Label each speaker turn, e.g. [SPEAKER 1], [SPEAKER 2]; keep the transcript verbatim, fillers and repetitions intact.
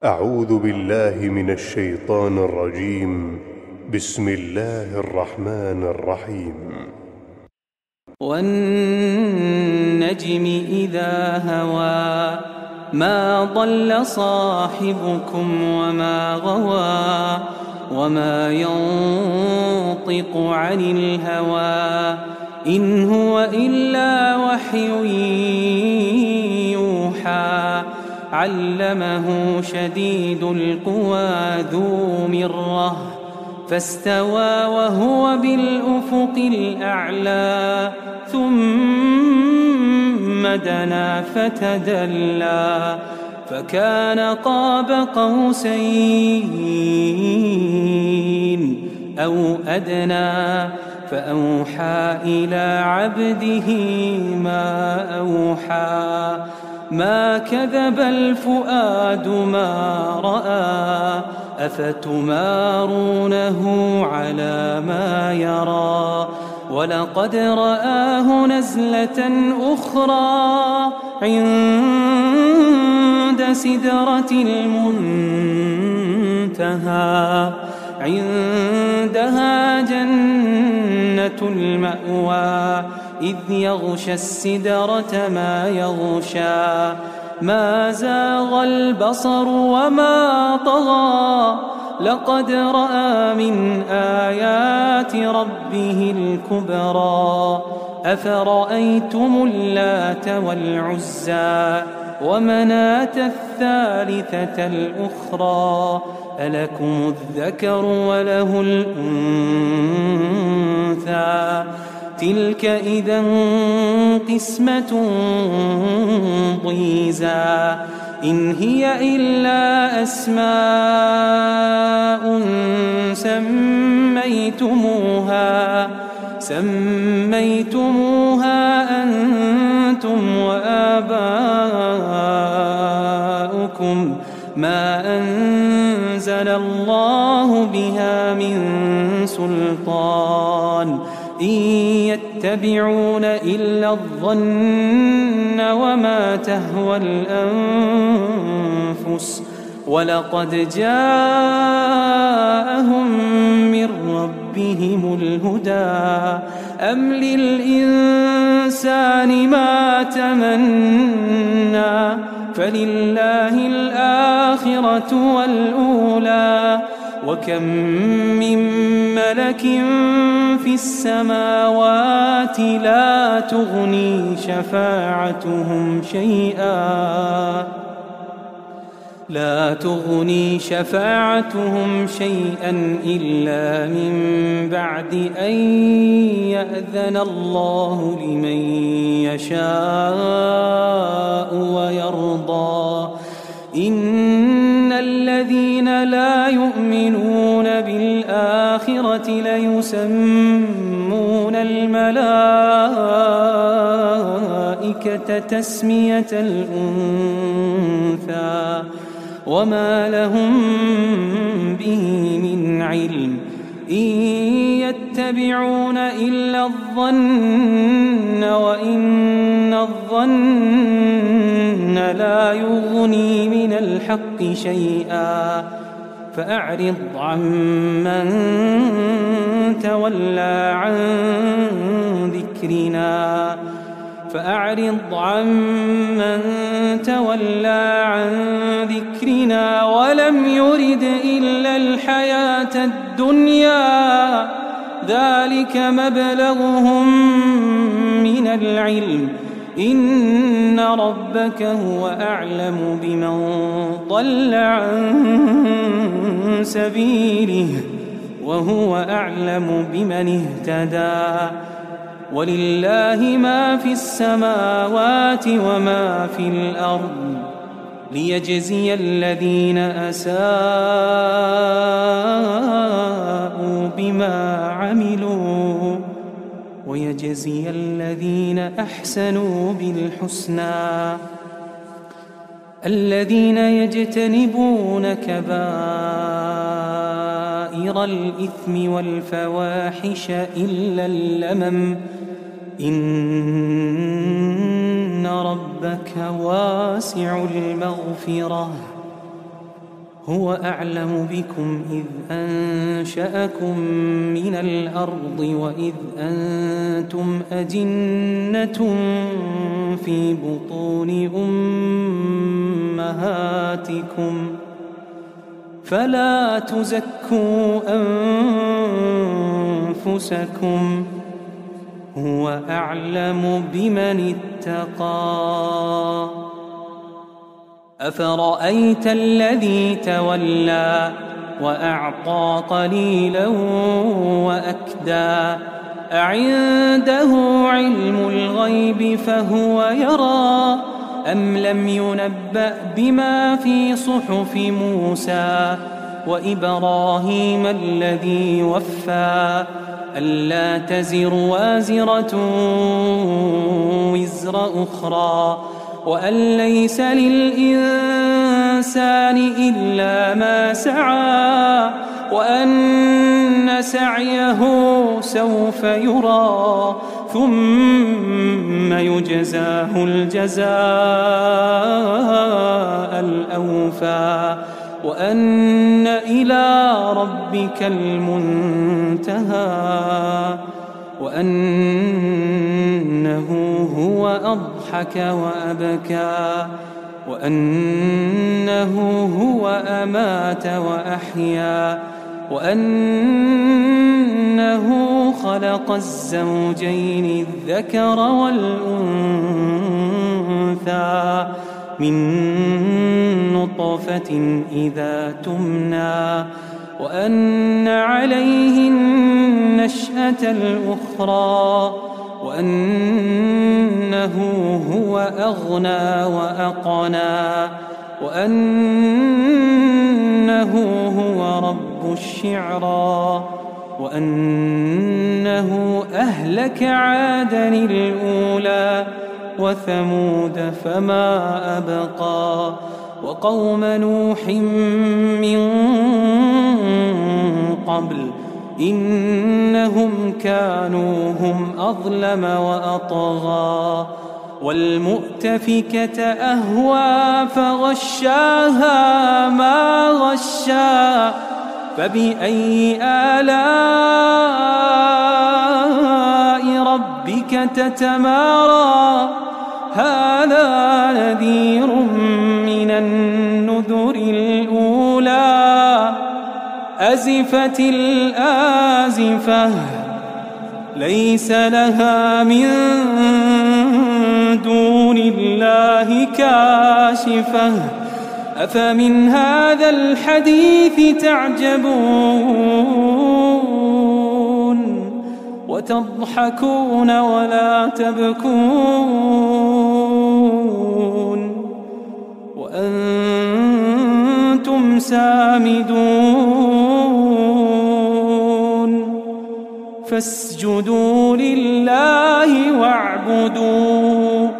[SPEAKER 1] أعوذ بالله من الشيطان الرجيم. بسم الله الرحمن الرحيم.
[SPEAKER 2] والنجم إذا هوى ما ضل صاحبكم وما غوى وما ينطق عن الهوى إن هو إلا وحي يوحى علمه شديد القوى ذو مرة فاستوى وهو بالأفق الأعلى ثم دنا فتدلى فكان قاب قوسين أو أدنى فأوحى إلى عبده ما أوحى ما كذب الفؤاد ما رأى أفتمارونه على ما يرى ولقد رآه نزلة أخرى عند سدرة المنتهى عندها جنة المأوى إذ يغشى السدرة ما يغشى ما زاغ البصر وما طغى لقد رأى من آيات ربه الكبرى أفرأيتم اللات والعزى ومناة الثالثة الأخرى ألكم الذكر وله الأنثى تلك إذا قسمة ضيزى إن هي إلا أسماء سميتموها سميتموها أنتم وآباؤكم ما أنزل الله بها من سلطان إن يتبعون إلا الظن وما تهوى الأنفس ولقد جاءهم من ربهم الهدى أم للإنسان ما تمنى فلله الآخرة والأولى وكم من ملك في السماوات لا تغني شفاعتهم شيئا لا تغني شفاعتهم شيئا إلا من بعد أن يأذن الله لمن يشاء ويرضى إن الذين لا يؤمنون بالآخرة ليسمون الملائكة تسمية الأنثى وما لهم به من علم إن يتبعون إلا الظن وإن الظن لا يغني من الحق شيئا فأعرض عمن تولى عن ذكرنا فأعرض عمن تولى عن ذكرنا ولم يرد إلا الحياة الدنيا ذلك مبلغهم من العلم إن ربك هو أعلم بمن ضل عن سبيله وهو أعلم بمن اهتدى ولله ما في السماوات وما في الأرض ليجزي الذين أساءوا بما عملوا ويجزي الذين أحسنوا بالحسنى الذين يجتنبون كبائر الإثم والفواحش إلا اللمم إن ربك واسع المغفرة هو أعلم بكم إذ أنشأكم من الأرض وإذ أنتم أجنة في بطون أمهاتكم فلا تزكوا أنفسكم هو أعلم بمن اتقى. أفرأيت الذي تولى وأعطى قليلا وأكدى أعنده علم الغيب فهو يرى أم لم ينبأ بما في صحف موسى وإبراهيم الذي وفى ألا تزر وازرة وزر أخرى وأن ليس للإنسان إلا ما سعى وأن سعيه سوف يرى ثم يجزاه الجزاء الأوفى وأن إلى ربك المنتهى وأنه هو أضحك وأبكى وأنه هو أمات وأحيا وأنه خلق الزوجين الذكر والأنثى من نطفة إذا تمنى وأن عليه النشأة الأخرى وأنه هو أغنى وأقنى وأنه هو رب الشعرى وأنه أهلك عادا الأولى وثمود فما أبقى وقوم نوح من قبل إنهم كانوا هم أظلم وأطغى والمؤتفكة أهوى فغشاها ما غشا فبأي آلاء ربك تتمارى هذا نذير من النذر الأولى أزفت الآزفة ليس لها من دون الله كاشفة أفمن هذا الحديث تعجبون وتضحكون ولا تبكون وأنتم سامدون فاسجدوا لله واعبدوا